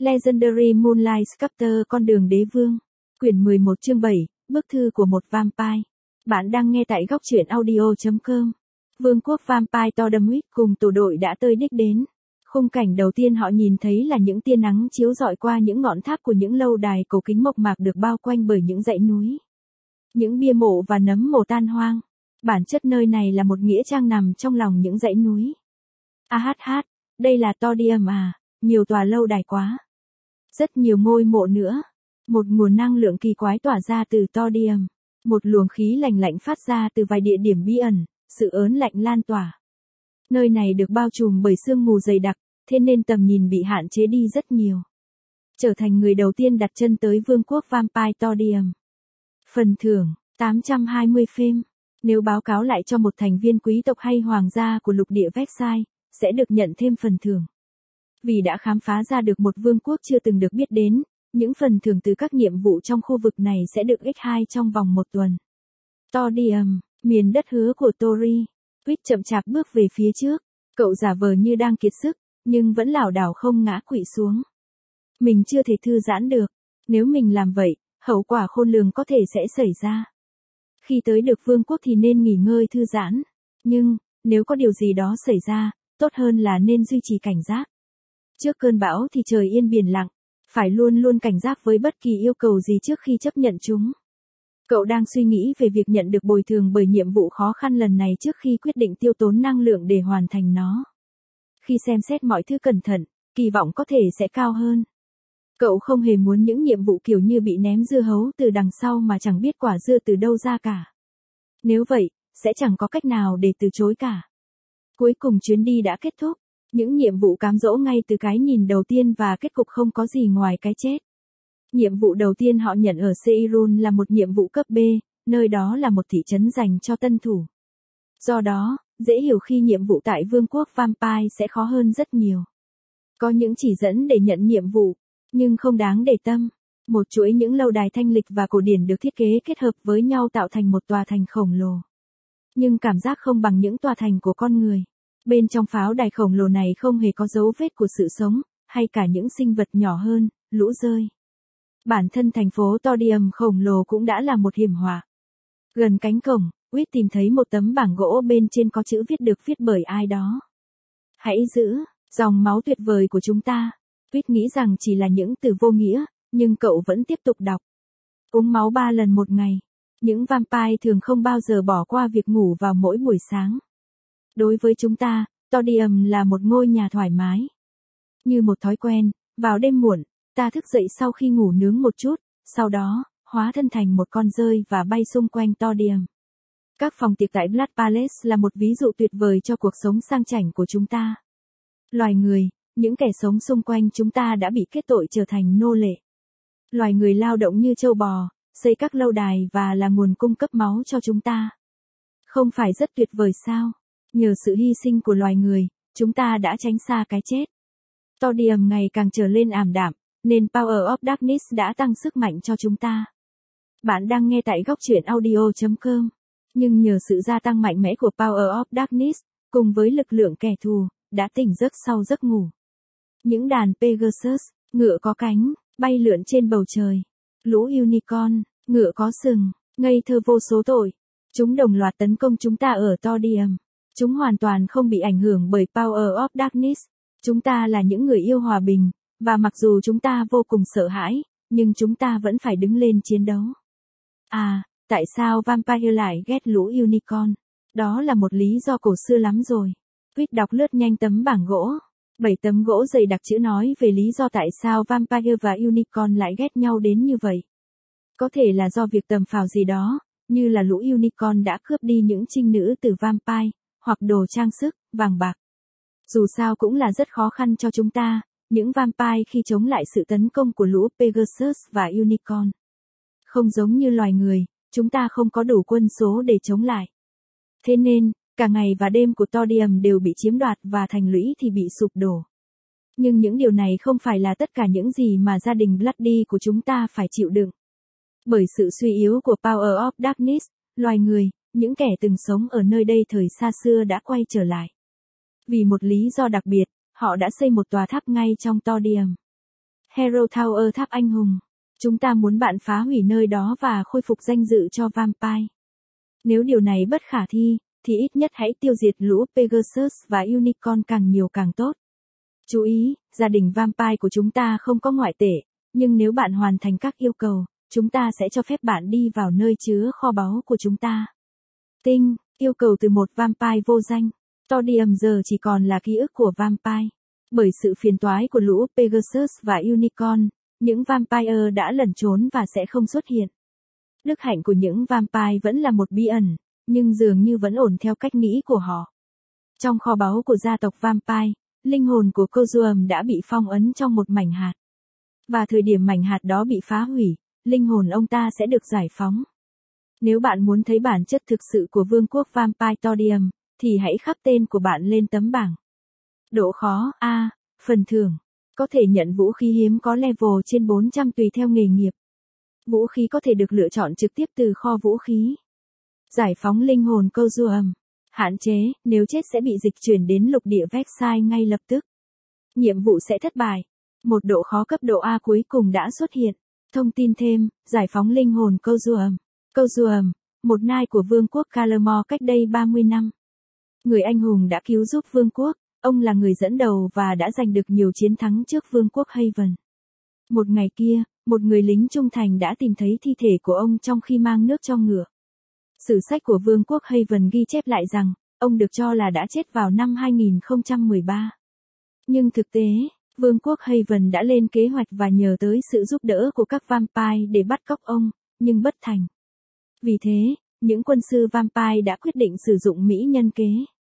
Legendary Moonlight Sculptor Con đường đế vương. Quyển 11 chương 7, bức thư của một vampire. Bạn đang nghe tại góc truyện audio.com. Vương quốc vampire Tordamwit cùng tổ đội đã tới đích đến. Khung cảnh đầu tiên họ nhìn thấy là những tia nắng chiếu rọi qua những ngọn tháp của những lâu đài cổ kính mộc mạc được bao quanh bởi những dãy núi. Những bia mộ và nấm mồ tan hoang. Bản chất nơi này là một nghĩa trang nằm trong lòng những dãy núi. Đây là Tordium à, nhiều tòa lâu đài quá. Rất nhiều ngôi mộ nữa. Một nguồn năng lượng kỳ quái tỏa ra từ Tordium. Một luồng khí lạnh lạnh phát ra từ vài địa điểm bí ẩn, sự ớn lạnh lan tỏa. Nơi này được bao trùm bởi sương mù dày đặc, thế nên tầm nhìn bị hạn chế đi rất nhiều. Trở thành người đầu tiên đặt chân tới vương quốc vampire Tordium. Phần thưởng, 820 phim. Nếu báo cáo lại cho một thành viên quý tộc hay hoàng gia của lục địa Versailles, sẽ được nhận thêm phần thưởng. Vì đã khám phá ra được một vương quốc chưa từng được biết đến, những phần thưởng từ các nhiệm vụ trong khu vực này sẽ được x2 trong vòng một tuần. Tordium, miền đất hứa của Tori. Quýt chậm chạp bước về phía trước, cậu giả vờ như đang kiệt sức, nhưng vẫn lảo đảo không ngã quỵ xuống. Mình chưa thể thư giãn được, nếu mình làm vậy, hậu quả khôn lường có thể sẽ xảy ra. Khi tới được vương quốc thì nên nghỉ ngơi thư giãn, nhưng, nếu có điều gì đó xảy ra, tốt hơn là nên duy trì cảnh giác. Trước cơn bão thì trời yên biển lặng, phải luôn luôn cảnh giác với bất kỳ yêu cầu gì trước khi chấp nhận chúng. Cậu đang suy nghĩ về việc nhận được bồi thường bởi nhiệm vụ khó khăn lần này trước khi quyết định tiêu tốn năng lượng để hoàn thành nó. Khi xem xét mọi thứ cẩn thận, kỳ vọng có thể sẽ cao hơn. Cậu không hề muốn những nhiệm vụ kiểu như bị ném dưa hấu từ đằng sau mà chẳng biết quả dưa từ đâu ra cả. Nếu vậy, sẽ chẳng có cách nào để từ chối cả. Cuối cùng chuyến đi đã kết thúc. Những nhiệm vụ cám dỗ ngay từ cái nhìn đầu tiên và kết cục không có gì ngoài cái chết. Nhiệm vụ đầu tiên họ nhận ở Seirun là một nhiệm vụ cấp B, nơi đó là một thị trấn dành cho tân thủ. Do đó, dễ hiểu khi nhiệm vụ tại vương quốc vampire sẽ khó hơn rất nhiều. Có những chỉ dẫn để nhận nhiệm vụ, nhưng không đáng để tâm. Một chuỗi những lâu đài thanh lịch và cổ điển được thiết kế kết hợp với nhau tạo thành một tòa thành khổng lồ. Nhưng cảm giác không bằng những tòa thành của con người. Bên trong pháo đài khổng lồ này không hề có dấu vết của sự sống, hay cả những sinh vật nhỏ hơn, lũ rơi. Bản thân thành phố Tordium khổng lồ cũng đã là một hiểm họa. Gần cánh cổng, Quýt tìm thấy một tấm bảng gỗ bên trên có chữ viết được viết bởi ai đó. Hãy giữ, dòng máu tuyệt vời của chúng ta. Quýt nghĩ rằng chỉ là những từ vô nghĩa, nhưng cậu vẫn tiếp tục đọc. Uống máu 3 lần một ngày. Những vampire thường không bao giờ bỏ qua việc ngủ vào mỗi buổi sáng. Đối với chúng ta, Tordium là một ngôi nhà thoải mái. Như một thói quen, vào đêm muộn, ta thức dậy sau khi ngủ nướng một chút, sau đó, hóa thân thành một con dơi và bay xung quanh Tordium. Các phòng tiệc tại Blood Palace là một ví dụ tuyệt vời cho cuộc sống sang chảnh của chúng ta. Loài người, những kẻ sống xung quanh chúng ta đã bị kết tội trở thành nô lệ. Loài người lao động như trâu bò, xây các lâu đài và là nguồn cung cấp máu cho chúng ta. Không phải rất tuyệt vời sao? Nhờ sự hy sinh của loài người, chúng ta đã tránh xa cái chết. Tordium ngày càng trở lên ảm đạm, nên Power of Darkness đã tăng sức mạnh cho chúng ta. Bạn đang nghe tại góc truyện audio.com. Nhưng nhờ sự gia tăng mạnh mẽ của Power of Darkness, cùng với lực lượng kẻ thù, đã tỉnh giấc sau giấc ngủ. Những đàn Pegasus, ngựa có cánh, bay lượn trên bầu trời. Lũ unicorn, ngựa có sừng, ngây thơ vô số tội. Chúng đồng loạt tấn công chúng ta ở Tordium. Chúng hoàn toàn không bị ảnh hưởng bởi Power of Darkness. Chúng ta là những người yêu hòa bình, và mặc dù chúng ta vô cùng sợ hãi, nhưng chúng ta vẫn phải đứng lên chiến đấu. Tại sao vampire lại ghét lũ unicorn? Đó là một lý do cổ xưa lắm rồi. Quýt đọc lướt nhanh tấm bảng gỗ. 7 tấm gỗ dày đặc chữ nói về lý do tại sao vampire và unicorn lại ghét nhau đến như vậy. Có thể là do việc tầm phào gì đó, như là lũ unicorn đã cướp đi những trinh nữ từ vampire, hoặc đồ trang sức, vàng bạc. Dù sao cũng là rất khó khăn cho chúng ta, những vampire khi chống lại sự tấn công của lũ Pegasus và unicorn. Không giống như loài người, chúng ta không có đủ quân số để chống lại. Thế nên, cả ngày và đêm của Tordium đều bị chiếm đoạt và thành lũy thì bị sụp đổ. Nhưng những điều này không phải là tất cả những gì mà gia đình Bloody của chúng ta phải chịu đựng. Bởi sự suy yếu của Power of Darkness, loài người, những kẻ từng sống ở nơi đây thời xa xưa đã quay trở lại. Vì một lý do đặc biệt, họ đã xây một tòa tháp ngay trong Tordium. Hero Tower tháp anh hùng. Chúng ta muốn bạn phá hủy nơi đó và khôi phục danh dự cho Vampire. Nếu điều này bất khả thi, thì ít nhất hãy tiêu diệt lũ Pegasus và Unicorn càng nhiều càng tốt. Chú ý, gia đình Vampire của chúng ta không có ngoại tệ, nhưng nếu bạn hoàn thành các yêu cầu, chúng ta sẽ cho phép bạn đi vào nơi chứa kho báu của chúng ta. Tinh, yêu cầu từ một Vampire vô danh. Todium giờ chỉ còn là ký ức của Vampire. Bởi sự phiền toái của lũ Pegasus và Unicorn, những Vampire đã lẩn trốn và sẽ không xuất hiện. Đức hạnh của những Vampire vẫn là một bí ẩn, nhưng dường như vẫn ổn theo cách nghĩ của họ. Trong kho báu của gia tộc Vampire, linh hồn của Kozuam đã bị phong ấn trong một mảnh hạt. Và thời điểm mảnh hạt đó bị phá hủy, linh hồn ông ta sẽ được giải phóng. Nếu bạn muốn thấy bản chất thực sự của vương quốc Vampire Todium, thì hãy khắc tên của bạn lên tấm bảng. Độ khó A. Phần thưởng. Có thể nhận vũ khí hiếm có level trên 400 tùy theo nghề nghiệp. Vũ khí có thể được lựa chọn trực tiếp từ kho vũ khí. Giải phóng linh hồn Kozuam. Hạn chế, nếu chết sẽ bị dịch chuyển đến lục địa Vexai ngay lập tức. Nhiệm vụ sẽ thất bại. Một độ khó cấp độ A cuối cùng đã xuất hiện. Thông tin thêm, giải phóng linh hồn Kozuam. Kozuam, một nai của vương quốc Kalamor cách đây 30 năm. Người anh hùng đã cứu giúp vương quốc, ông là người dẫn đầu và đã giành được nhiều chiến thắng trước vương quốc Haven. Một ngày kia, một người lính trung thành đã tìm thấy thi thể của ông trong khi mang nước cho ngựa. Sử sách của vương quốc Haven ghi chép lại rằng, ông được cho là đã chết vào năm 2013. Nhưng thực tế, vương quốc Haven đã lên kế hoạch và nhờ tới sự giúp đỡ của các Vampire để bắt cóc ông, nhưng bất thành. Vì thế, những quân sư Vampire đã quyết định sử dụng mỹ nhân kế.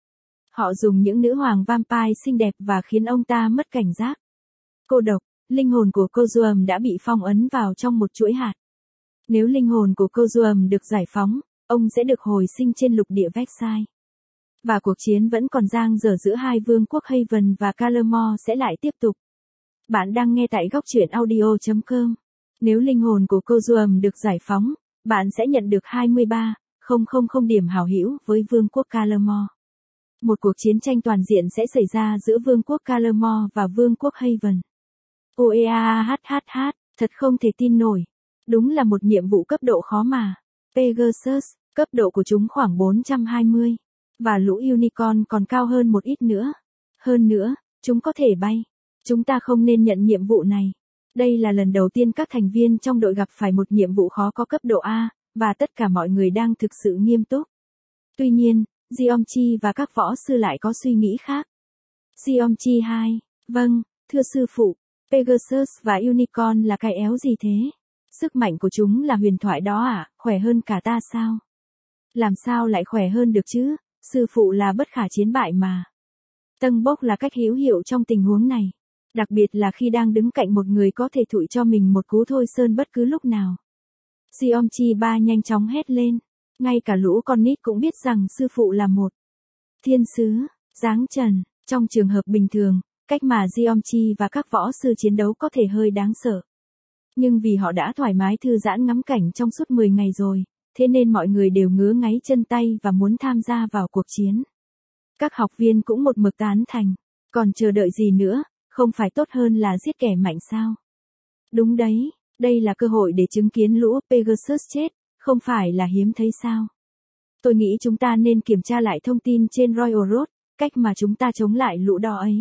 Họ dùng những nữ hoàng Vampire xinh đẹp và khiến ông ta mất cảnh giác. Cô độc, linh hồn của Kozuam đã bị phong ấn vào trong một chuỗi hạt. Nếu linh hồn của Kozuam được giải phóng, ông sẽ được hồi sinh trên lục địa Vexai. Và cuộc chiến vẫn còn dang dở giữa hai vương quốc Haven và Kalamor sẽ lại tiếp tục. Bạn đang nghe tại góc truyện audio.com. Nếu linh hồn của Kozuam được giải phóng, bạn sẽ nhận được 23,000 điểm hảo hữu với vương quốc Kalamor. Một cuộc chiến tranh toàn diện sẽ xảy ra giữa vương quốc Kalamor và vương quốc Haven. Oeahhh, thật không thể tin nổi. Đúng là một nhiệm vụ cấp độ khó mà. Pegasus, cấp độ của chúng khoảng 420. Và lũ Unicorn còn cao hơn một ít nữa. Hơn nữa, chúng có thể bay. Chúng ta không nên nhận nhiệm vụ này. Đây là lần đầu tiên các thành viên trong đội gặp phải một nhiệm vụ khó có cấp độ A, và tất cả mọi người đang thực sự nghiêm túc. Tuy nhiên, Geomchi và các võ sư lại có suy nghĩ khác. Geomchi 2, vâng, thưa sư phụ, Pegasus và Unicorn là cái éo gì thế? Sức mạnh của chúng là huyền thoại đó à, khỏe hơn cả ta sao? Làm sao lại khỏe hơn được chứ, sư phụ là bất khả chiến bại mà. Tân bốc là cách hữu hiệu trong tình huống này. Đặc biệt là khi đang đứng cạnh một người có thể thụi cho mình một cú thôi sơn bất cứ lúc nào. Geomchi 3 nhanh chóng hét lên. Ngay cả lũ con nít cũng biết rằng sư phụ là một thiên sứ, dáng trần. Trong trường hợp bình thường, cách mà Geomchi và các võ sư chiến đấu có thể hơi đáng sợ. Nhưng vì họ đã thoải mái thư giãn ngắm cảnh trong suốt 10 ngày rồi, thế nên mọi người đều ngứa ngáy chân tay và muốn tham gia vào cuộc chiến. Các học viên cũng một mực tán thành. Còn chờ đợi gì nữa, không phải tốt hơn là giết kẻ mạnh sao? Đúng đấy, đây là cơ hội để chứng kiến lũ Pegasus chết, không phải là hiếm thấy sao? Tôi nghĩ chúng ta nên kiểm tra lại thông tin trên Royal Road, cách mà chúng ta chống lại lũ đó ấy.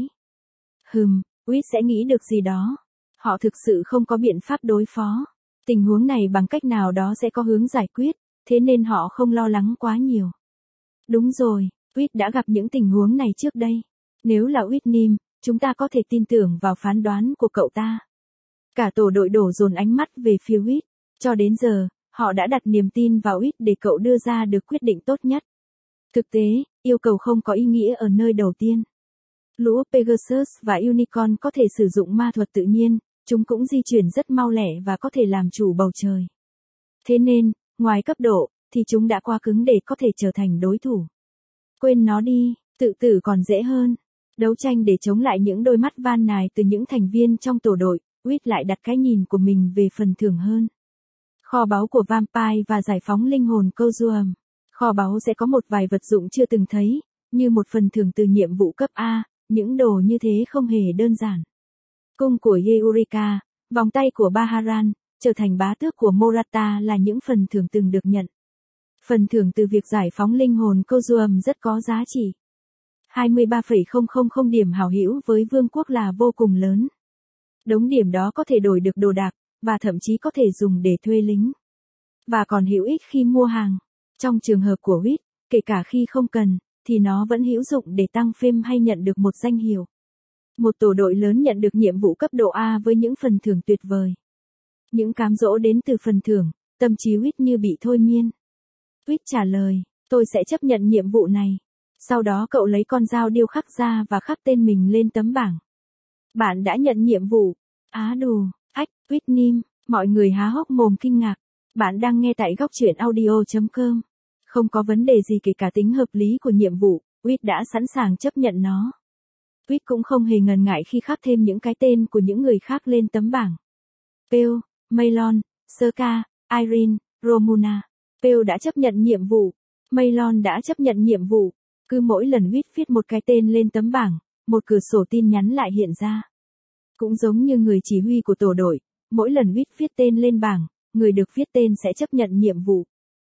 Wit sẽ nghĩ được gì đó. Họ thực sự không có biện pháp đối phó. Tình huống này bằng cách nào đó sẽ có hướng giải quyết, thế nên họ không lo lắng quá nhiều. Đúng rồi, Wit đã gặp những tình huống này trước đây. Nếu là Whitnim, chúng ta có thể tin tưởng vào phán đoán của cậu ta. Cả tổ đội đổ dồn ánh mắt về phía Wit. Cho đến giờ, họ đã đặt niềm tin vào Wit để cậu đưa ra được quyết định tốt nhất. Thực tế, yêu cầu không có ý nghĩa ở nơi đầu tiên. Lũ Pegasus và Unicorn có thể sử dụng ma thuật tự nhiên, chúng cũng di chuyển rất mau lẻ và có thể làm chủ bầu trời. Thế nên, ngoài cấp độ, thì chúng đã quá cứng để có thể trở thành đối thủ. Quên nó đi, tự tử còn dễ hơn. Đấu tranh để chống lại những đôi mắt van nài từ những thành viên trong tổ đội, Wit lại đặt cái nhìn của mình về phần thưởng hơn. Kho báu của Vampire và giải phóng linh hồn Kozuam. Kho báu sẽ có một vài vật dụng chưa từng thấy, như một phần thưởng từ nhiệm vụ cấp A, những đồ như thế không hề đơn giản. Cung của Eureka, Vòng tay của Baharan, trở thành bá tước của Morata là những phần thưởng từng được nhận. Phần thưởng từ việc giải phóng linh hồn Kozuam rất có giá trị. 23,000 điểm hảo hữu với vương quốc là vô cùng lớn. Đống điểm đó có thể đổi được đồ đạc, và thậm chí có thể dùng để thuê lính. Và còn hữu ích khi mua hàng. Trong trường hợp của Wit, kể cả khi không cần, thì nó vẫn hữu dụng để tăng phim hay nhận được một danh hiệu. Một tổ đội lớn nhận được nhiệm vụ cấp độ A với những phần thưởng tuyệt vời. Những cám dỗ đến từ phần thưởng, tâm trí Wit như bị thôi miên. Wit trả lời, tôi sẽ chấp nhận nhiệm vụ này. Sau đó cậu lấy con dao điêu khắc ra và khắc tên mình lên tấm bảng. Bạn đã nhận nhiệm vụ. Á đù, ách, Wit nim, mọi người há hốc mồm kinh ngạc. Bạn đang nghe tại góc truyện audio.com. Không có vấn đề gì kể cả tính hợp lý của nhiệm vụ, Wit đã sẵn sàng chấp nhận nó. Wit cũng không hề ngần ngại khi khắc thêm những cái tên của những người khác lên tấm bảng. Pale, Maylon, Serka, Irene, Romuna. Pale đã chấp nhận nhiệm vụ. Maylon đã chấp nhận nhiệm vụ. Cứ mỗi lần Wit viết một cái tên lên tấm bảng, một cửa sổ tin nhắn lại hiện ra. Cũng giống như người chỉ huy của tổ đội, mỗi lần Wit viết tên lên bảng, người được viết tên sẽ chấp nhận nhiệm vụ.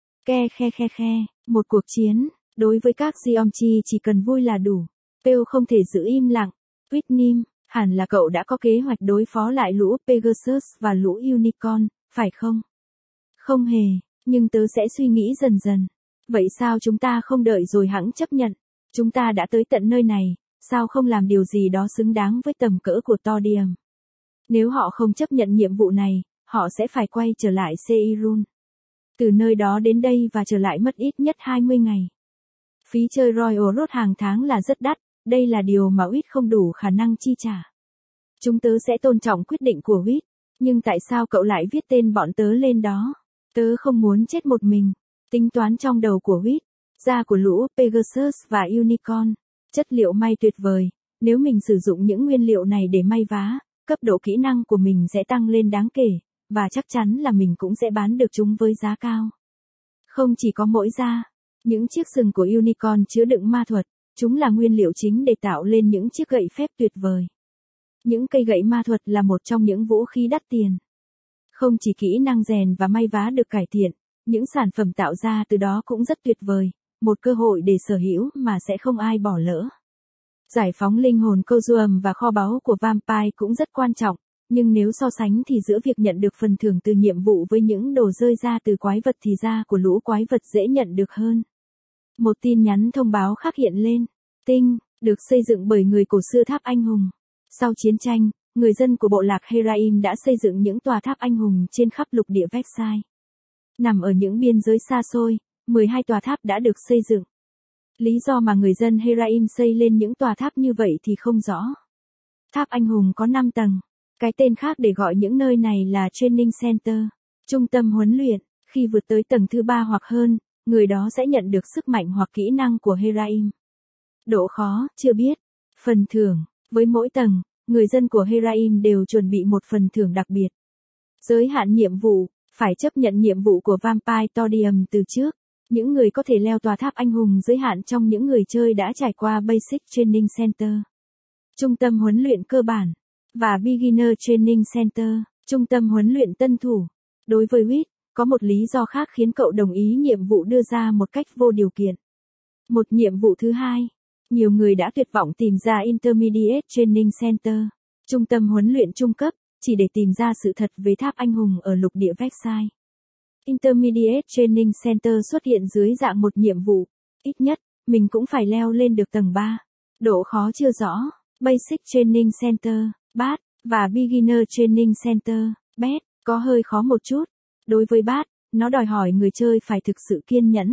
Một cuộc chiến, đối với các Geomchi chỉ cần vui là đủ. Pale không thể giữ im lặng. Wit nim, hẳn là cậu đã có kế hoạch đối phó lại lũ Pegasus và lũ Unicorn, phải không? Không hề, nhưng tớ sẽ suy nghĩ dần dần. Vậy sao chúng ta không đợi rồi hẵng chấp nhận? Chúng ta đã tới tận nơi này, sao không làm điều gì đó xứng đáng với tầm cỡ của Todium? Nếu họ không chấp nhận nhiệm vụ này, họ sẽ phải quay trở lại Seirun. Từ nơi đó đến đây và trở lại mất ít nhất 20 ngày. Phí chơi Royal Road hàng tháng là rất đắt, đây là điều mà Wit không đủ khả năng chi trả. Chúng tớ sẽ tôn trọng quyết định của Wit, nhưng tại sao cậu lại viết tên bọn tớ lên đó? Tớ không muốn chết một mình. Tính toán trong đầu của Wit, da của lũ Pegasus và Unicorn, chất liệu may tuyệt vời, nếu mình sử dụng những nguyên liệu này để may vá, cấp độ kỹ năng của mình sẽ tăng lên đáng kể, và chắc chắn là mình cũng sẽ bán được chúng với giá cao. Không chỉ có mỗi da, những chiếc sừng của Unicorn chứa đựng ma thuật, chúng là nguyên liệu chính để tạo lên những chiếc gậy phép tuyệt vời. Những cây gậy ma thuật là một trong những vũ khí đắt tiền. Không chỉ kỹ năng rèn và may vá được cải thiện, những sản phẩm tạo ra từ đó cũng rất tuyệt vời, một cơ hội để sở hữu mà sẽ không ai bỏ lỡ. Giải phóng linh hồn Kozuam và kho báu của Vampire cũng rất quan trọng, nhưng nếu so sánh thì giữa việc nhận được phần thưởng từ nhiệm vụ với những đồ rơi ra từ quái vật thì da của lũ quái vật dễ nhận được hơn. Một tin nhắn thông báo khác hiện lên. Tinh, được xây dựng bởi người cổ xưa tháp anh hùng. Sau chiến tranh, người dân của bộ lạc Heraim đã xây dựng những tòa tháp anh hùng trên khắp lục địa Vexai. Nằm ở những biên giới xa xôi, 12 tòa tháp đã được xây dựng. Lý do mà người dân Heraim xây lên những tòa tháp như vậy thì không rõ. Tháp anh hùng có 5 tầng. Cái tên khác để gọi những nơi này là Training Center, trung tâm huấn luyện. Khi vượt tới tầng thứ 3 hoặc hơn, người đó sẽ nhận được sức mạnh hoặc kỹ năng của Heraim. Độ khó, chưa biết. Phần thưởng, với mỗi tầng, người dân của Heraim đều chuẩn bị một phần thưởng đặc biệt. Giới hạn nhiệm vụ, phải chấp nhận nhiệm vụ của Vampire Todium từ trước. Những người có thể leo tòa tháp anh hùng giới hạn trong những người chơi đã trải qua Basic Training Center, trung tâm huấn luyện cơ bản, và Beginner Training Center, trung tâm huấn luyện tân thủ. Đối với Wit, có một lý do khác khiến cậu đồng ý nhiệm vụ đưa ra một cách vô điều kiện. Một nhiệm vụ thứ hai, nhiều người đã tuyệt vọng tìm ra Intermediate Training Center, trung tâm huấn luyện trung cấp, chỉ để tìm ra sự thật về tháp anh hùng ở lục địa Vexai. Intermediate Training Center xuất hiện dưới dạng một nhiệm vụ, ít nhất, mình cũng phải leo lên được tầng 3. Độ khó chưa rõ. Basic Training Center, BAT, và Beginner Training Center, BET, có hơi khó một chút. Đối với BAT, nó đòi hỏi người chơi phải thực sự kiên nhẫn.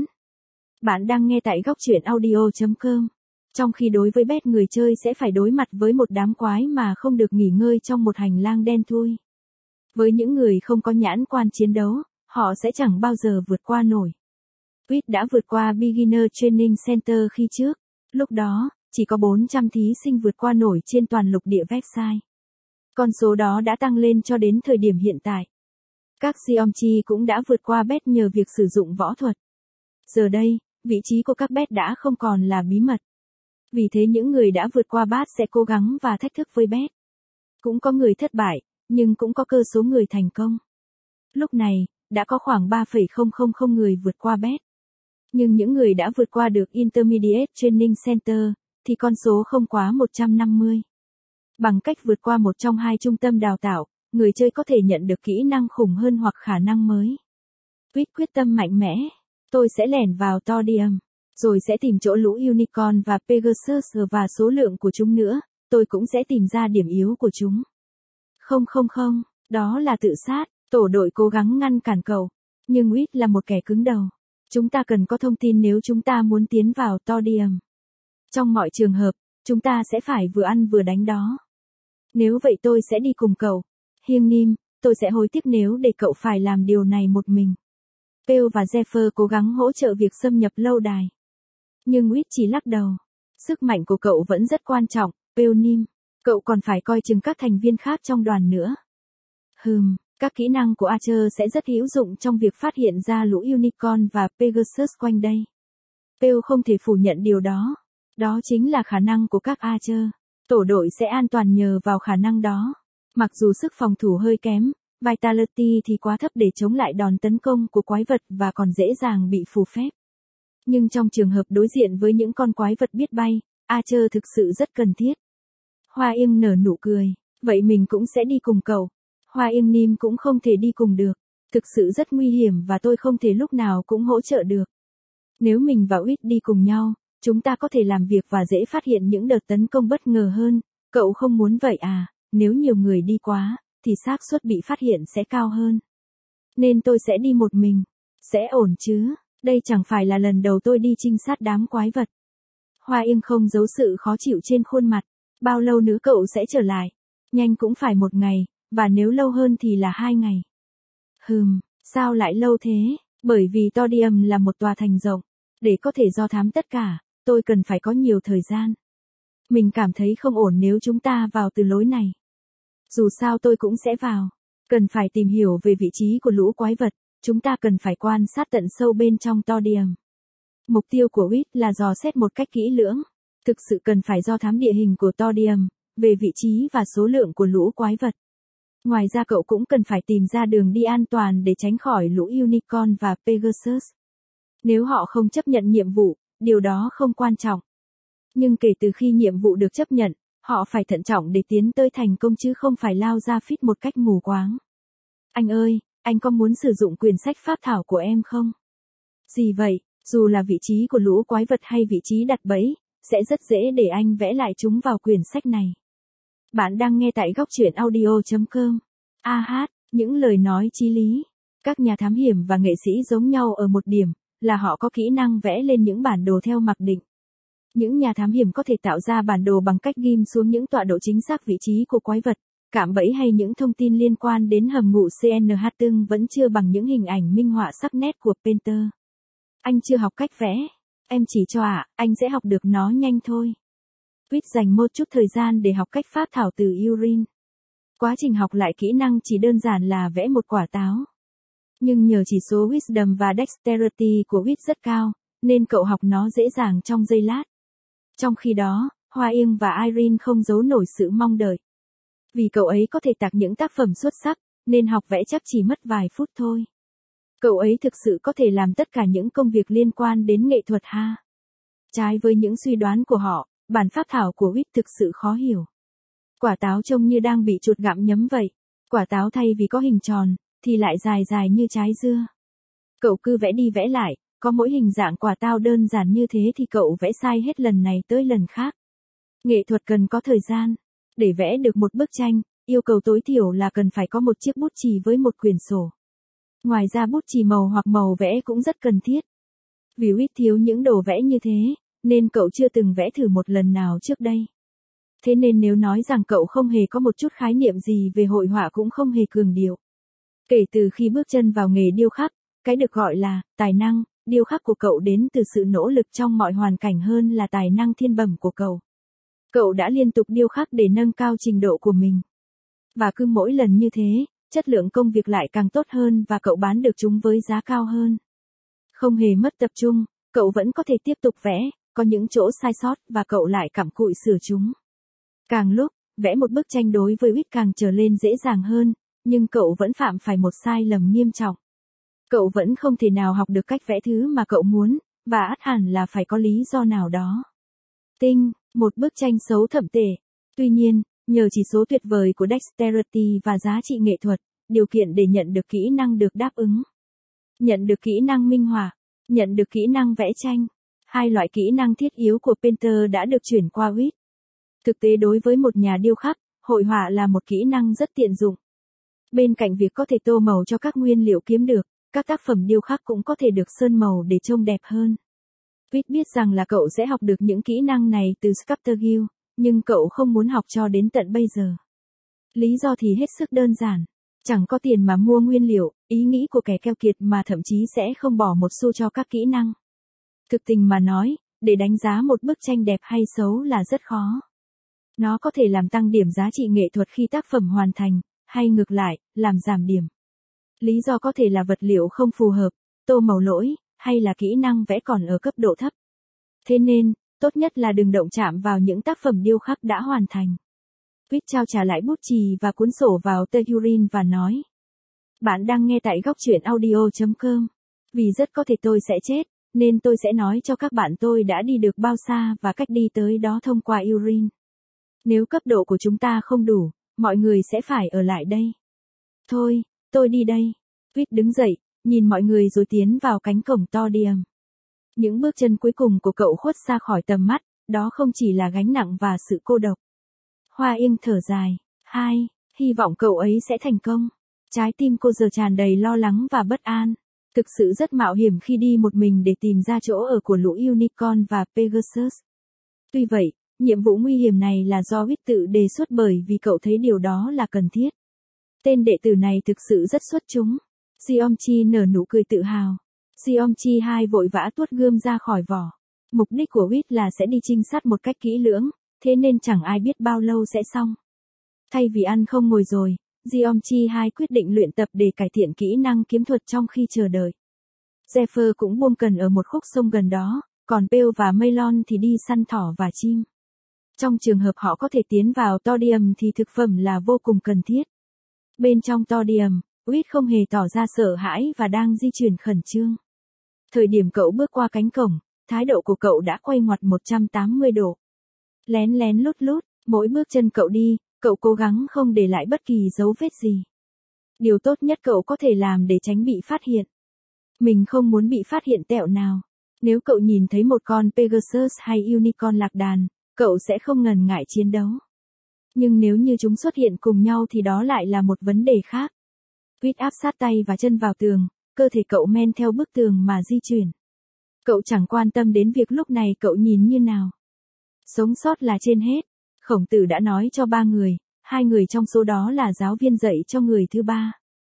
Bạn đang nghe tại góc truyện audio.com. Trong khi đối với BET người chơi sẽ phải đối mặt với một đám quái mà không được nghỉ ngơi trong một hành lang đen thui. Với những người không có nhãn quan chiến đấu, họ sẽ chẳng bao giờ vượt qua nổi. Wit đã vượt qua Beginner Training Center khi trước. Lúc đó, chỉ có 400 thí sinh vượt qua nổi trên toàn lục địa Vexai. Con số đó đã tăng lên cho đến thời điểm hiện tại. Các Geomchi cũng đã vượt qua BET nhờ việc sử dụng võ thuật. Giờ đây, vị trí của các BET đã không còn là bí mật. Vì thế những người đã vượt qua BAT sẽ cố gắng và thách thức với BET. Cũng có người thất bại, nhưng cũng có cơ số người thành công. Lúc này, đã có khoảng 3,000 người vượt qua BET. Nhưng những người đã vượt qua được Intermediate Training Center, thì con số không quá 150. Bằng cách vượt qua một trong hai trung tâm đào tạo, người chơi có thể nhận được kỹ năng khủng hơn hoặc khả năng mới. Quyết tâm mạnh mẽ. Tôi sẽ lẻn vào Todium, rồi sẽ tìm chỗ lũ Unicorn và Pegasus và số lượng của chúng nữa, tôi cũng sẽ tìm ra điểm yếu của chúng. Không, đó là tự sát, tổ đội cố gắng ngăn cản cậu, nhưng Wit là một kẻ cứng đầu. Chúng ta cần có thông tin nếu chúng ta muốn tiến vào Todium. Trong mọi trường hợp, chúng ta sẽ phải vừa ăn vừa đánh đó. Nếu vậy tôi sẽ đi cùng cậu. Hiêng Nim, tôi sẽ hối tiếc nếu để cậu phải làm điều này một mình. Pale và Zephyr cố gắng hỗ trợ việc xâm nhập lâu đài. Nhưng Wit chỉ lắc đầu. Sức mạnh của cậu vẫn rất quan trọng, Pale Nim. Cậu còn phải coi chừng các thành viên khác trong đoàn nữa. Các kỹ năng của Archer sẽ rất hữu dụng trong việc phát hiện ra lũ Unicorn và Pegasus quanh đây. Pale không thể phủ nhận điều đó. Đó chính là khả năng của các Archer. Tổ đội sẽ an toàn nhờ vào khả năng đó. Mặc dù sức phòng thủ hơi kém, Vitality thì quá thấp để chống lại đòn tấn công của quái vật và còn dễ dàng bị phù phép. Nhưng trong trường hợp đối diện với những con quái vật biết bay, Archer thực sự rất cần thiết. Hoa Yên nở nụ cười. Vậy mình cũng sẽ đi cùng cậu. Hoa Yên Nim cũng không thể đi cùng được. Thực sự rất nguy hiểm và tôi không thể lúc nào cũng hỗ trợ được. Nếu mình và Wit đi cùng nhau, chúng ta có thể làm việc và dễ phát hiện những đợt tấn công bất ngờ hơn. Cậu không muốn vậy à? Nếu nhiều người đi quá, thì xác suất bị phát hiện sẽ cao hơn. Nên tôi sẽ đi một mình. Sẽ ổn chứ? Đây chẳng phải là lần đầu tôi đi trinh sát đám quái vật. Hoa Yên không giấu sự khó chịu trên khuôn mặt. Bao lâu nữa cậu sẽ trở lại? Nhanh cũng phải 1 ngày, và nếu lâu hơn thì là 2 ngày. Sao lại lâu thế? Bởi vì Todium là một tòa thành rộng. Để có thể do thám tất cả, tôi cần phải có nhiều thời gian. Mình cảm thấy không ổn nếu chúng ta vào từ lối này. Dù sao tôi cũng sẽ vào. Cần phải tìm hiểu về vị trí của lũ quái vật, chúng ta cần phải quan sát tận sâu bên trong Todium. Mục tiêu của Wit là dò xét một cách kỹ lưỡng. Thực sự cần phải do thám địa hình của Todium, về vị trí và số lượng của lũ quái vật. Ngoài ra cậu cũng cần phải tìm ra đường đi an toàn để tránh khỏi lũ Unicorn và Pegasus. Nếu họ không chấp nhận nhiệm vụ, điều đó không quan trọng. Nhưng kể từ khi nhiệm vụ được chấp nhận, họ phải thận trọng để tiến tới thành công chứ không phải lao ra phít một cách mù quáng. Anh ơi, anh có muốn sử dụng quyển sách phác thảo của em không? Gì vậy, dù là vị trí của lũ quái vật hay vị trí đặt bẫy, sẽ rất dễ để anh vẽ lại chúng vào quyển sách này. Bạn đang nghe tại góc truyện audio.com. Những lời nói chí lý. Các nhà thám hiểm và nghệ sĩ giống nhau ở một điểm, là họ có kỹ năng vẽ lên những bản đồ theo mặc định. Những nhà thám hiểm có thể tạo ra bản đồ bằng cách ghim xuống những tọa độ chính xác vị trí của quái vật, cạm bẫy hay những thông tin liên quan đến hầm ngụ CNH nhưng vẫn chưa bằng những hình ảnh minh họa sắc nét của Painter. Anh chưa học cách vẽ. Em chỉ cho anh sẽ học được nó nhanh thôi. Wit dành một chút thời gian để học cách phác thảo từ Urin. Quá trình học lại kỹ năng chỉ đơn giản là vẽ một quả táo. Nhưng nhờ chỉ số Wisdom và Dexterity của Wit rất cao, nên cậu học nó dễ dàng trong giây lát. Trong khi đó, Hoa Yên và Irene không giấu nổi sự mong đợi. Vì cậu ấy có thể tạc những tác phẩm xuất sắc, nên học vẽ chắc chỉ mất vài phút thôi. Cậu ấy thực sự có thể làm tất cả những công việc liên quan đến nghệ thuật ha. Trái với những suy đoán của họ, bản phác thảo của Wit thực sự khó hiểu. Quả táo trông như đang bị chuột gặm nhấm vậy. Quả táo thay vì có hình tròn, thì lại dài dài như trái dưa. Cậu cứ vẽ đi vẽ lại, có mỗi hình dạng quả táo đơn giản như thế thì cậu vẽ sai hết lần này tới lần khác. Nghệ thuật cần có thời gian. Để vẽ được một bức tranh, yêu cầu tối thiểu là cần phải có một chiếc bút chì với một quyển sổ. Ngoài ra bút chì màu hoặc màu vẽ cũng rất cần thiết. Vì Wit thiếu những đồ vẽ như thế, nên cậu chưa từng vẽ thử một lần nào trước đây. Thế nên nếu nói rằng cậu không hề có một chút khái niệm gì về hội họa cũng không hề cường điệu. Kể từ khi bước chân vào nghề điêu khắc, cái được gọi là tài năng điêu khắc của cậu đến từ sự nỗ lực trong mọi hoàn cảnh hơn là tài năng thiên bẩm của cậu. Cậu đã liên tục điêu khắc để nâng cao trình độ của mình. Và cứ mỗi lần như thế, chất lượng công việc lại càng tốt hơn và cậu bán được chúng với giá cao hơn. Không hề mất tập trung, cậu vẫn có thể tiếp tục vẽ, có những chỗ sai sót và cậu lại cặm cụi sửa chúng. Càng lúc, vẽ một bức tranh đối với Whit càng trở lên dễ dàng hơn, nhưng cậu vẫn phạm phải một sai lầm nghiêm trọng. Cậu vẫn không thể nào học được cách vẽ thứ mà cậu muốn, và ắt hẳn là phải có lý do nào đó. Tinh, một bức tranh xấu thậm tệ. Tuy nhiên, nhờ chỉ số tuyệt vời của Dexterity và giá trị nghệ thuật, điều kiện để nhận được kỹ năng được đáp ứng. Nhận được kỹ năng minh họa, nhận được kỹ năng vẽ tranh. Hai loại kỹ năng thiết yếu của Painter đã được chuyển qua Whit. Thực tế đối với một nhà điêu khắc, hội họa là một kỹ năng rất tiện dụng. Bên cạnh việc có thể tô màu cho các nguyên liệu kiếm được, các tác phẩm điêu khắc cũng có thể được sơn màu để trông đẹp hơn. Whit biết rằng là cậu sẽ học được những kỹ năng này từ Sculptor Guild, nhưng cậu không muốn học cho đến tận bây giờ. Lý do thì hết sức đơn giản. Chẳng có tiền mà mua nguyên liệu, ý nghĩ của kẻ keo kiệt mà thậm chí sẽ không bỏ một xu cho các kỹ năng. Thực tình mà nói, để đánh giá một bức tranh đẹp hay xấu là rất khó. Nó có thể làm tăng điểm giá trị nghệ thuật khi tác phẩm hoàn thành, hay ngược lại, làm giảm điểm. Lý do có thể là vật liệu không phù hợp, tô màu lỗi, hay là kỹ năng vẽ còn ở cấp độ thấp. Thế nên, tốt nhất là đừng động chạm vào những tác phẩm điêu khắc đã hoàn thành. Whit trao trả lại bút chì và cuốn sổ vào Turin và nói. Bạn đang nghe tại góc truyện audio.com. Vì rất có thể tôi sẽ chết, nên tôi sẽ nói cho các bạn tôi đã đi được bao xa và cách đi tới đó thông qua Turin. Nếu cấp độ của chúng ta không đủ, mọi người sẽ phải ở lại đây. Thôi, tôi đi đây. Whit đứng dậy, nhìn mọi người rồi tiến vào cánh cổng Todium. Những bước chân cuối cùng của cậu khuất xa khỏi tầm mắt, đó không chỉ là gánh nặng và sự cô độc. Hoa Yên thở dài. Hy vọng cậu ấy sẽ thành công. Trái tim cô giờ tràn đầy lo lắng và bất an. Thực sự rất mạo hiểm khi đi một mình để tìm ra chỗ ở của lũ Unicorn và Pegasus. Tuy vậy, nhiệm vụ nguy hiểm này là do Whit tự đề xuất bởi vì cậu thấy điều đó là cần thiết. Tên đệ tử này thực sự rất xuất chúng. Xiomchi nở nụ cười tự hào. Xiomchi 2 vội vã tuốt gươm ra khỏi vỏ. Mục đích của Whit là sẽ đi trinh sát một cách kỹ lưỡng, thế nên chẳng ai biết bao lâu sẽ xong. Thay vì ăn không ngồi rồi, Xiomchi 2 quyết định luyện tập để cải thiện kỹ năng kiếm thuật trong khi chờ đợi. Zephyr cũng buông cần ở một khúc sông gần đó, còn Pale và Melon thì đi săn thỏ và chim. Trong trường hợp họ có thể tiến vào Todium thì thực phẩm là vô cùng cần thiết. Bên trong Todium, Whit không hề tỏ ra sợ hãi và đang di chuyển khẩn trương. Thời điểm cậu bước qua cánh cổng, thái độ của cậu đã quay ngoặt 180 độ. Lén lén lút lút, mỗi bước chân cậu đi, cậu cố gắng không để lại bất kỳ dấu vết gì. Điều tốt nhất cậu có thể làm để tránh bị phát hiện. Mình không muốn bị phát hiện tẹo nào. Nếu cậu nhìn thấy một con Pegasus hay Unicorn lạc đàn, cậu sẽ không ngần ngại chiến đấu. Nhưng nếu như chúng xuất hiện cùng nhau thì đó lại là một vấn đề khác. Whit áp sát tay và chân vào tường, cơ thể cậu men theo bức tường mà di chuyển. Cậu chẳng quan tâm đến việc lúc này cậu nhìn như nào. Sống sót là trên hết. Khổng Tử đã nói cho 3 người, 2 người trong số đó là giáo viên dạy cho người thứ 3.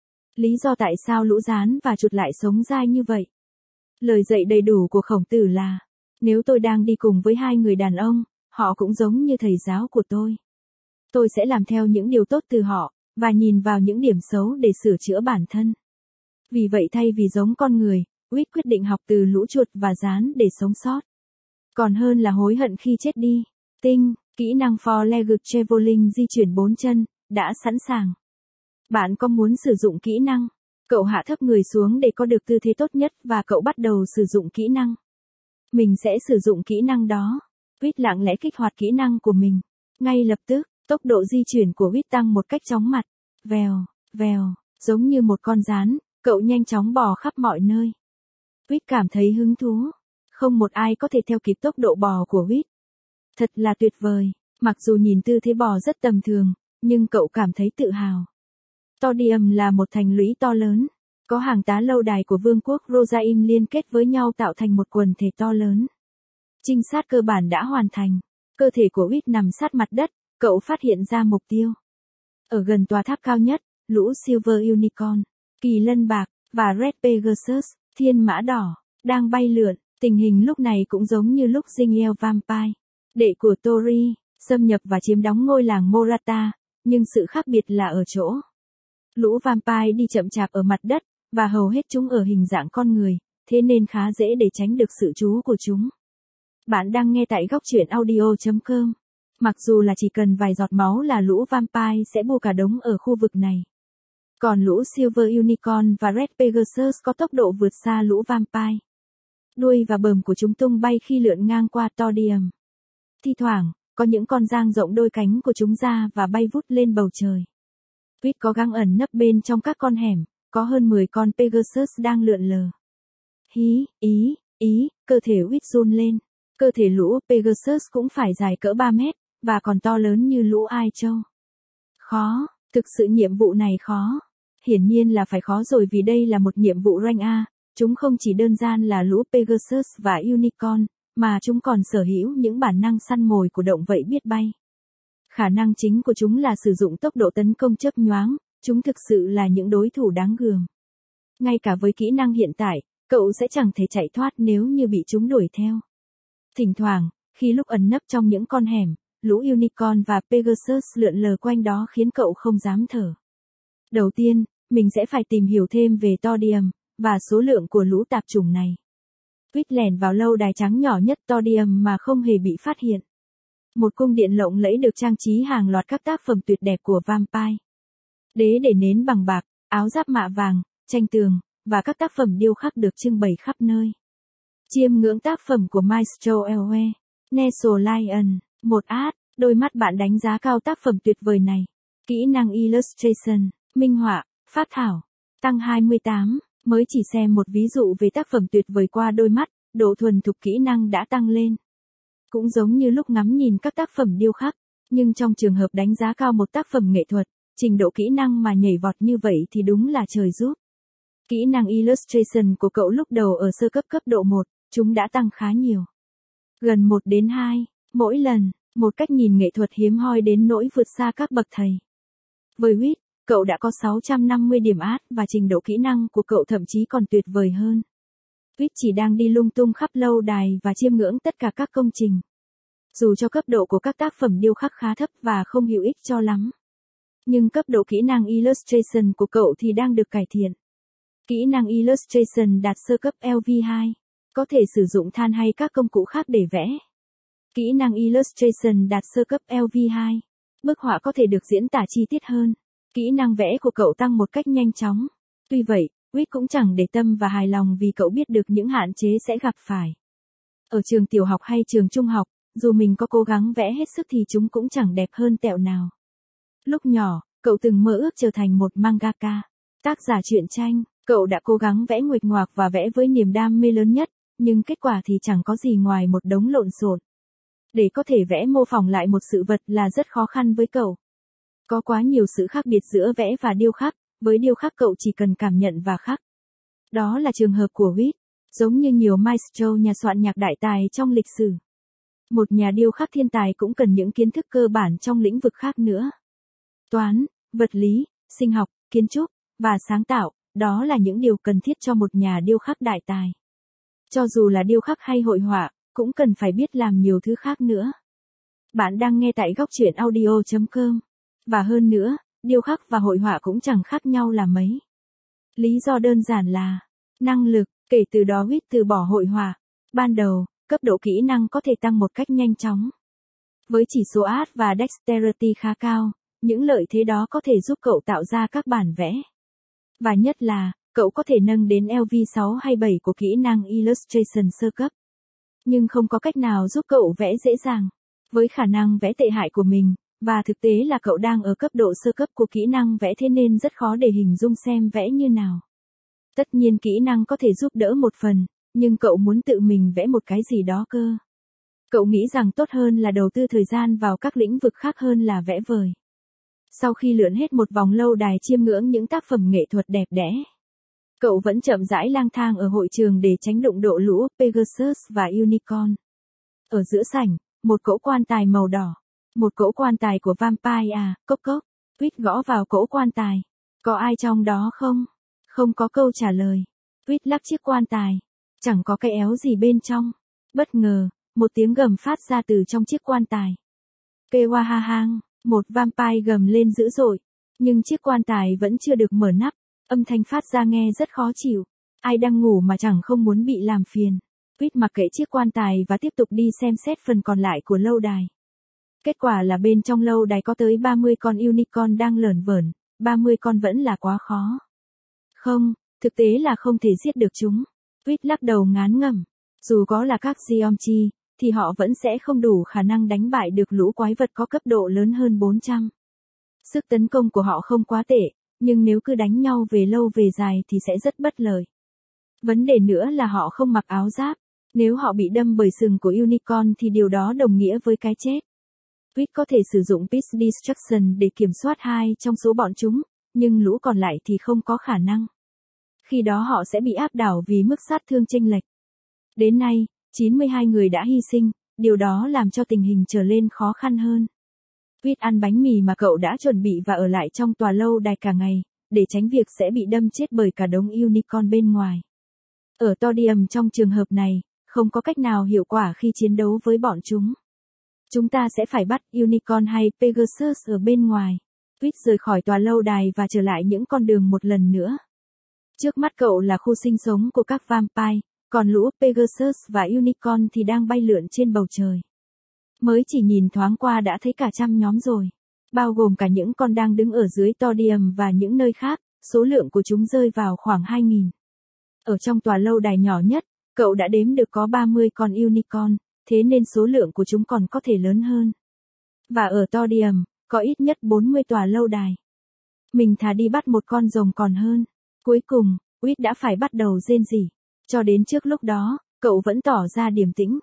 Lý do tại sao lũ gián và chuột lại sống dai như vậy? Lời dạy đầy đủ của Khổng Tử là, nếu tôi đang đi cùng với 2 người đàn ông, họ cũng giống như thầy giáo của tôi. Tôi sẽ làm theo những điều tốt từ họ, và nhìn vào những điểm xấu để sửa chữa bản thân. Vì vậy thay vì giống con người, Whit quyết định học từ lũ chuột và gián để sống sót. Còn hơn là hối hận khi chết đi. Tinh, kỹ năng four-legged traveling di chuyển 4 chân, đã sẵn sàng. Bạn có muốn sử dụng kỹ năng? Cậu hạ thấp người xuống để có được tư thế tốt nhất và cậu bắt đầu sử dụng kỹ năng. Mình sẽ sử dụng kỹ năng đó. Whit lặng lẽ kích hoạt kỹ năng của mình. Ngay lập tức, tốc độ di chuyển của Whit tăng một cách chóng mặt. Vèo, vèo, giống như một con gián, cậu nhanh chóng bò khắp mọi nơi. Whit cảm thấy hứng thú. Không một ai có thể theo kịp tốc độ bò của Whit. Thật là tuyệt vời, mặc dù nhìn tư thế bò rất tầm thường, nhưng cậu cảm thấy tự hào. Todium là một thành lũy to lớn, có hàng tá lâu đài của vương quốc Rosaim liên kết với nhau tạo thành một quần thể to lớn. Trinh sát cơ bản đã hoàn thành, cơ thể của Whit nằm sát mặt đất, cậu phát hiện ra mục tiêu. Ở gần tòa tháp cao nhất, lũ Silver Unicorn, Kỳ Lân Bạc, và Red Pegasus, Thiên Mã Đỏ, đang bay lượn. Tình hình lúc này cũng giống như lúc Zingiel Vampire, đệ của Tori, xâm nhập và chiếm đóng ngôi làng Morata, nhưng sự khác biệt là ở chỗ. Lũ Vampire đi chậm chạp ở mặt đất, và hầu hết chúng ở hình dạng con người, thế nên khá dễ để tránh được sự chú của chúng. Bạn đang nghe tại góc truyện audio.com. Mặc dù là chỉ cần vài giọt máu là lũ vampire sẽ bu cả đống ở khu vực này. Còn lũ Silver Unicorn và Red Pegasus có tốc độ vượt xa lũ vampire. Đuôi và bờm của chúng tung bay khi lượn ngang qua Todium. Thi thoảng, có những con dang rộng đôi cánh của chúng ra và bay vút lên bầu trời. Huyết có gắng ẩn nấp bên trong các con hẻm, có hơn 10 con Pegasus đang lượn lờ. Cơ thể Huyết run lên. Cơ thể lũ Pegasus cũng phải dài cỡ 3 mét, và còn to lớn như lũ Ai Châu. Khó, thực sự nhiệm vụ này khó. Hiển nhiên là phải khó rồi vì đây là một nhiệm vụ rank A, chúng không chỉ đơn giản là lũ Pegasus và Unicorn, mà chúng còn sở hữu những bản năng săn mồi của động vật biết bay. Khả năng chính của chúng là sử dụng tốc độ tấn công chớp nhoáng, chúng thực sự là những đối thủ đáng gờm. Ngay cả với kỹ năng hiện tại, cậu sẽ chẳng thể chạy thoát nếu như bị chúng đuổi theo. Thỉnh thoảng, khi lúc ẩn nấp trong những con hẻm, lũ Unicorn và Pegasus lượn lờ quanh đó khiến cậu không dám thở. Đầu tiên, mình sẽ phải tìm hiểu thêm về Todium, và số lượng của lũ tạp chủng này. Huyết lẻn vào lâu đài trắng nhỏ nhất Todium mà không hề bị phát hiện. Một cung điện lộng lẫy được trang trí hàng loạt các tác phẩm tuyệt đẹp của vampire. Đế để nến bằng bạc, áo giáp mạ vàng, tranh tường, và các tác phẩm điêu khắc được trưng bày khắp nơi. Chiêm ngưỡng tác phẩm của Maestro Elwe, Nestle Lion, một art, đôi mắt bạn đánh giá cao tác phẩm tuyệt vời này. Kỹ năng Illustration, minh họa, phác thảo, tăng 28, mới chỉ xem một ví dụ về tác phẩm tuyệt vời qua đôi mắt, độ thuần thục kỹ năng đã tăng lên. Cũng giống như lúc ngắm nhìn các tác phẩm điêu khắc, nhưng trong trường hợp đánh giá cao một tác phẩm nghệ thuật, trình độ kỹ năng mà nhảy vọt như vậy thì đúng là trời giúp. Kỹ năng Illustration của cậu lúc đầu ở sơ cấp độ 1, chúng đã tăng khá nhiều. Gần 1 đến 2, mỗi lần, một cách nhìn nghệ thuật hiếm hoi đến nỗi vượt xa các bậc thầy. Với Huyết, cậu đã có 650 điểm art và trình độ kỹ năng của cậu thậm chí còn tuyệt vời hơn. Huyết chỉ đang đi lung tung khắp lâu đài và chiêm ngưỡng tất cả các công trình. Dù cho cấp độ của các tác phẩm điêu khắc khá thấp và không hữu ích cho lắm. Nhưng cấp độ kỹ năng Illustration của cậu thì đang được cải thiện. Kỹ năng Illustration đạt sơ cấp LV2, có thể sử dụng than hay các công cụ khác để vẽ. Kỹ năng Illustration đạt sơ cấp LV2, bức họa có thể được diễn tả chi tiết hơn. Kỹ năng vẽ của cậu tăng một cách nhanh chóng. Tuy vậy, Huyết cũng chẳng để tâm và hài lòng vì cậu biết được những hạn chế sẽ gặp phải. Ở trường tiểu học hay trường trung học, dù mình có cố gắng vẽ hết sức thì chúng cũng chẳng đẹp hơn tẹo nào. Lúc nhỏ, cậu từng mơ ước trở thành một mangaka, tác giả truyện tranh. Cậu đã cố gắng vẽ nguệch ngoạc và vẽ với niềm đam mê lớn nhất, nhưng kết quả thì chẳng có gì ngoài một đống lộn xộn. Để có thể vẽ mô phỏng lại một sự vật là rất khó khăn với cậu. Có quá nhiều sự khác biệt giữa vẽ và điêu khắc, với điêu khắc cậu chỉ cần cảm nhận và khắc. Đó là trường hợp của Huyết, giống như nhiều maestro nhà soạn nhạc đại tài trong lịch sử. Một nhà điêu khắc thiên tài cũng cần những kiến thức cơ bản trong lĩnh vực khác nữa. Toán, vật lý, sinh học, kiến trúc, và sáng tạo, đó là những điều cần thiết cho một nhà điêu khắc đại tài. Cho dù là điêu khắc hay hội họa, cũng cần phải biết làm nhiều thứ khác nữa. Bạn đang nghe tại góc truyện audio.com. Và hơn nữa, điêu khắc và hội họa cũng chẳng khác nhau là mấy. Lý do đơn giản là năng lực, kể từ đó Huyết từ bỏ hội họa. Ban đầu, cấp độ kỹ năng có thể tăng một cách nhanh chóng. Với chỉ số art và dexterity khá cao, những lợi thế đó có thể giúp cậu tạo ra các bản vẽ. Và nhất là, cậu có thể nâng đến LV6 hay 7 của kỹ năng Illustration sơ cấp. Nhưng không có cách nào giúp cậu vẽ dễ dàng. Với khả năng vẽ tệ hại của mình, và thực tế là cậu đang ở cấp độ sơ cấp của kỹ năng vẽ thế nên rất khó để hình dung xem vẽ như nào. Tất nhiên kỹ năng có thể giúp đỡ một phần, nhưng cậu muốn tự mình vẽ một cái gì đó cơ. Cậu nghĩ rằng tốt hơn là đầu tư thời gian vào các lĩnh vực khác hơn là vẽ vời. Sau khi lượn hết một vòng lâu đài chiêm ngưỡng những tác phẩm nghệ thuật đẹp đẽ, cậu vẫn chậm rãi lang thang ở hội trường để tránh đụng độ lũ Pegasus và Unicorn. Ở giữa sảnh, một cỗ quan tài màu đỏ. Một cỗ quan tài của vampire à, cốc cốc. Huyết gõ vào cỗ quan tài. Có ai trong đó không? Không có câu trả lời. Huyết lắc chiếc quan tài. Chẳng có cái éo gì bên trong. Bất ngờ, một tiếng gầm phát ra từ trong chiếc quan tài. Pewahahang, một vampire gầm lên dữ dội. Nhưng chiếc quan tài vẫn chưa được mở nắp. Âm thanh phát ra nghe rất khó chịu. Ai đang ngủ mà chẳng không muốn bị làm phiền. Huyết mặc kệ chiếc quan tài và tiếp tục đi xem xét phần còn lại của lâu đài. Kết quả là bên trong lâu đài có tới 30 con unicorn đang lởn vởn, 30 con vẫn là quá khó. Không, thực tế là không thể giết được chúng. Quýt lắc đầu ngán ngẩm. Dù có là các Geomchi, thì họ vẫn sẽ không đủ khả năng đánh bại được lũ quái vật có cấp độ lớn hơn 400. Sức tấn công của họ không quá tệ, nhưng nếu cứ đánh nhau về lâu về dài thì sẽ rất bất lợi. Vấn đề nữa là họ không mặc áo giáp. Nếu họ bị đâm bởi sừng của unicorn thì điều đó đồng nghĩa với cái chết. Quýt có thể sử dụng Pit Destruction để kiểm soát 2 trong số bọn chúng, nhưng lũ còn lại thì không có khả năng. Khi đó họ sẽ bị áp đảo vì mức sát thương chênh lệch. Đến nay, 92 người đã hy sinh, điều đó làm cho tình hình trở lên khó khăn hơn. Quýt ăn bánh mì mà cậu đã chuẩn bị và ở lại trong tòa lâu đài cả ngày, để tránh việc sẽ bị đâm chết bởi cả đống unicorn bên ngoài. Ở Todium trong trường hợp này, không có cách nào hiệu quả khi chiến đấu với bọn chúng. Chúng ta sẽ phải bắt unicorn hay Pegasus ở bên ngoài. Quýt rời khỏi tòa lâu đài và trở lại những con đường một lần nữa. Trước mắt cậu là khu sinh sống của các vampire, còn lũ Pegasus và unicorn thì đang bay lượn trên bầu trời. Mới chỉ nhìn thoáng qua đã thấy cả trăm nhóm rồi. Bao gồm cả những con đang đứng ở dưới Todium và những nơi khác, số lượng của chúng rơi vào khoảng 2.000. Ở trong tòa lâu đài nhỏ nhất, cậu đã đếm được có 30 con unicorn, thế nên số lượng của chúng còn có thể lớn hơn. Và ở Todium, có ít nhất 40 tòa lâu đài. Mình thà đi bắt một con rồng còn hơn. Cuối cùng, Quýt đã phải bắt đầu rên rỉ. Cho đến trước lúc đó, cậu vẫn tỏ ra điềm tĩnh.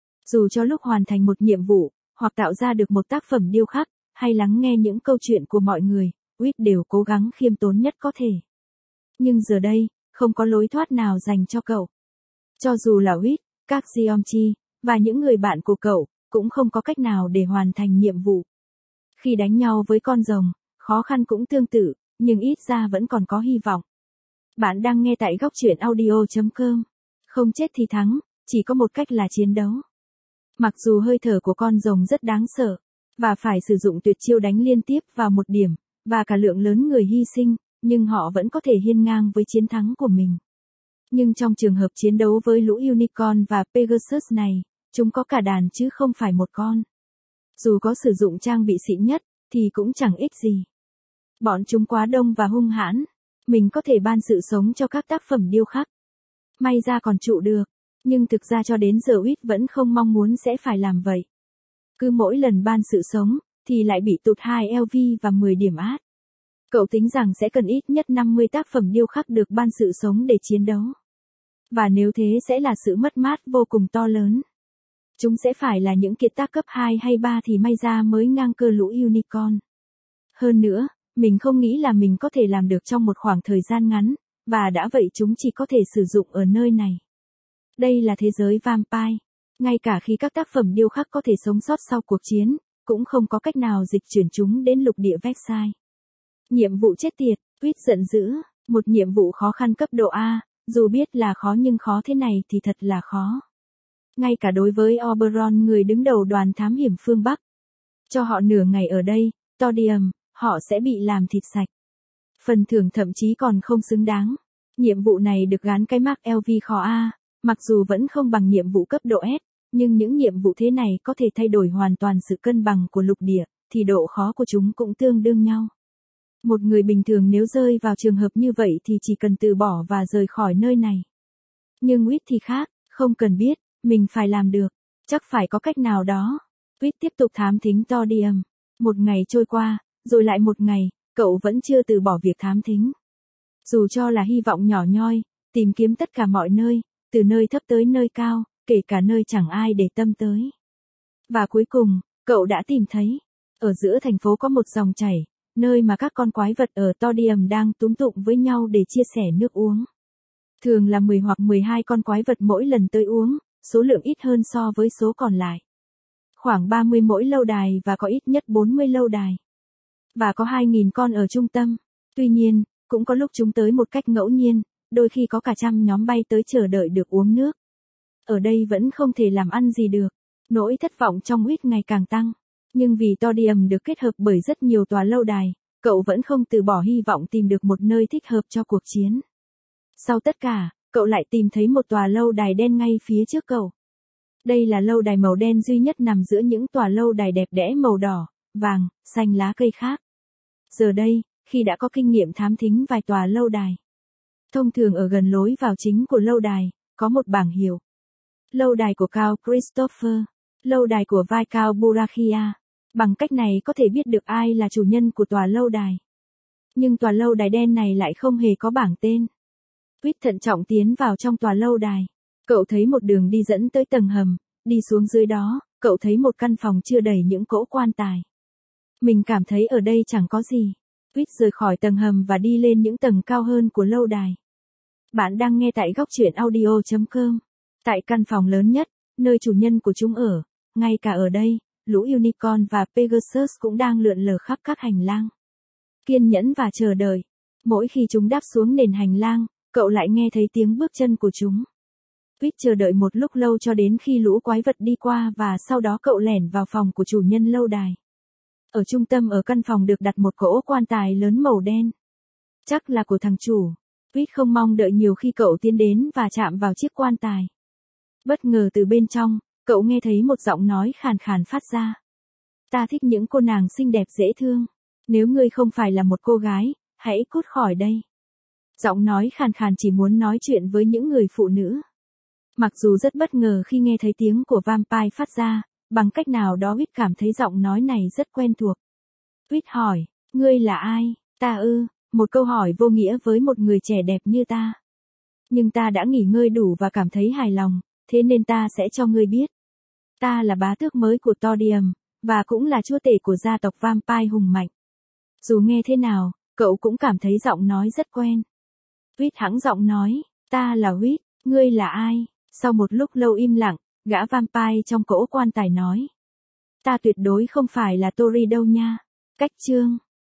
Dù cho lúc hoàn thành một nhiệm vụ, hoặc tạo ra được một tác phẩm điêu khắc, hay lắng nghe những câu chuyện của mọi người, Quýt đều cố gắng khiêm tốn nhất có thể. Nhưng giờ đây, không có lối thoát nào dành cho cậu. Cho dù là Quýt, các Geomchi, và những người bạn của cậu, cũng không có cách nào để hoàn thành nhiệm vụ. Khi đánh nhau với con rồng, khó khăn cũng tương tự, nhưng ít ra vẫn còn có hy vọng. Bạn đang nghe tại góc truyện audio.com. Không chết thì thắng, chỉ có một cách là chiến đấu. Mặc dù hơi thở của con rồng rất đáng sợ, và phải sử dụng tuyệt chiêu đánh liên tiếp vào một điểm, và cả lượng lớn người hy sinh, nhưng họ vẫn có thể hiên ngang với chiến thắng của mình. Nhưng trong trường hợp chiến đấu với lũ unicorn và Pegasus này, chúng có cả đàn chứ không phải một con. Dù có sử dụng trang bị xịn nhất, thì cũng chẳng ích gì. Bọn chúng quá đông và hung hãn. Mình có thể ban sự sống cho các tác phẩm điêu khắc. May ra còn trụ được. Nhưng thực ra cho đến giờ Quýt vẫn không mong muốn sẽ phải làm vậy. Cứ mỗi lần ban sự sống, thì lại bị tụt 2 LV và 10 điểm át. Cậu tính rằng sẽ cần ít nhất 50 tác phẩm điêu khắc được ban sự sống để chiến đấu. Và nếu thế sẽ là sự mất mát vô cùng to lớn. Chúng sẽ phải là những kiệt tác cấp 2 hay 3 thì may ra mới ngang cơ lũ unicorn. Hơn nữa, mình không nghĩ là mình có thể làm được trong một khoảng thời gian ngắn, và đã vậy chúng chỉ có thể sử dụng ở nơi này. Đây là thế giới vampire. Ngay cả khi các tác phẩm điêu khắc có thể sống sót sau cuộc chiến, cũng không có cách nào dịch chuyển chúng đến lục địa Versailles. Nhiệm vụ chết tiệt, Quýt giận dữ, một nhiệm vụ khó khăn cấp độ A, dù biết là khó nhưng khó thế này thì thật là khó. Ngay cả đối với Oberon người đứng đầu đoàn thám hiểm phương Bắc. Cho họ nửa ngày ở đây, Todium, họ sẽ bị làm thịt sạch. Phần thưởng thậm chí còn không xứng đáng. Nhiệm vụ này được gán cái mác LV khó A, mặc dù vẫn không bằng nhiệm vụ cấp độ S, nhưng những nhiệm vụ thế này có thể thay đổi hoàn toàn sự cân bằng của lục địa, thì độ khó của chúng cũng tương đương nhau. Một người bình thường nếu rơi vào trường hợp như vậy thì chỉ cần từ bỏ và rời khỏi nơi này. Nhưng Quýt thì khác, không cần biết, mình phải làm được, chắc phải có cách nào đó. Quýt tiếp tục thám thính Todium. Một ngày trôi qua, rồi lại một ngày, cậu vẫn chưa từ bỏ việc thám thính. Dù cho là hy vọng nhỏ nhoi, tìm kiếm tất cả mọi nơi, từ nơi thấp tới nơi cao, kể cả nơi chẳng ai để tâm tới. Và cuối cùng, cậu đã tìm thấy, ở giữa thành phố có một dòng chảy, nơi mà các con quái vật ở Todium đang túm tụm với nhau để chia sẻ nước uống. Thường là 10 hoặc 12 con quái vật mỗi lần tới uống, số lượng ít hơn so với số còn lại. Khoảng 30 mỗi lâu đài và có ít nhất 40 lâu đài. Và có 2.000 con ở trung tâm. Tuy nhiên, cũng có lúc chúng tới một cách ngẫu nhiên, đôi khi có cả trăm nhóm bay tới chờ đợi được uống nước. Ở đây vẫn không thể làm ăn gì được. Nỗi thất vọng trong Quýt ngày càng tăng. Nhưng vì Todium được kết hợp bởi rất nhiều tòa lâu đài, cậu vẫn không từ bỏ hy vọng tìm được một nơi thích hợp cho cuộc chiến. Sau tất cả, cậu lại tìm thấy một tòa lâu đài đen ngay phía trước cậu. Đây là lâu đài màu đen duy nhất nằm giữa những tòa lâu đài đẹp đẽ màu đỏ, vàng, xanh lá cây khác. Giờ đây, khi đã có kinh nghiệm thám thính vài tòa lâu đài, thông thường ở gần lối vào chính của lâu đài, có một bảng hiệu. Lâu đài của Count Christopher, lâu đài của Viscount Burakia. Bằng cách này có thể biết được ai là chủ nhân của tòa lâu đài. Nhưng tòa lâu đài đen này lại không hề có bảng tên. Quýt thận trọng tiến vào trong tòa lâu đài. Cậu thấy một đường đi dẫn tới tầng hầm, đi xuống dưới đó, cậu thấy một căn phòng chứa đầy những cỗ quan tài. Mình cảm thấy ở đây chẳng có gì. Quýt rời khỏi tầng hầm và đi lên những tầng cao hơn của lâu đài. Bạn đang nghe tại góc truyện audio.com. Tại căn phòng lớn nhất, nơi chủ nhân của chúng ở, ngay cả ở đây, lũ Unicorn và Pegasus cũng đang lượn lờ khắp các hành lang. Kiên nhẫn và chờ đợi. Mỗi khi chúng đáp xuống nền hành lang, cậu lại nghe thấy tiếng bước chân của chúng. Quýt chờ đợi một lúc lâu cho đến khi lũ quái vật đi qua và sau đó cậu lẻn vào phòng của chủ nhân lâu đài. Ở trung tâm ở căn phòng được đặt một cỗ quan tài lớn màu đen. Chắc là của thằng chủ. Quýt không mong đợi nhiều khi cậu tiến đến và chạm vào chiếc quan tài. Bất ngờ từ bên trong, cậu nghe thấy một giọng nói khàn khàn phát ra. Ta thích những cô nàng xinh đẹp dễ thương. Nếu ngươi không phải là một cô gái, hãy cút khỏi đây. Giọng nói khàn khàn chỉ muốn nói chuyện với những người phụ nữ. Mặc dù rất bất ngờ khi nghe thấy tiếng của vampire phát ra, bằng cách nào đó Quýt cảm thấy giọng nói này rất quen thuộc. Quýt hỏi, ngươi là ai? Ta ư, một câu hỏi vô nghĩa với một người trẻ đẹp như ta. Nhưng ta đã nghỉ ngơi đủ và cảm thấy hài lòng, thế nên ta sẽ cho ngươi biết. Ta là bá tước mới của Todium, và cũng là chúa tể của gia tộc vampire hùng mạnh. Dù nghe thế nào, cậu cũng cảm thấy giọng nói rất quen. Quýt hắng giọng nói, ta là Quýt, ngươi là ai? Sau một lúc lâu im lặng, gã vampire trong cỗ quan tài nói. Ta tuyệt đối không phải là Tori đâu nha. Cách chương.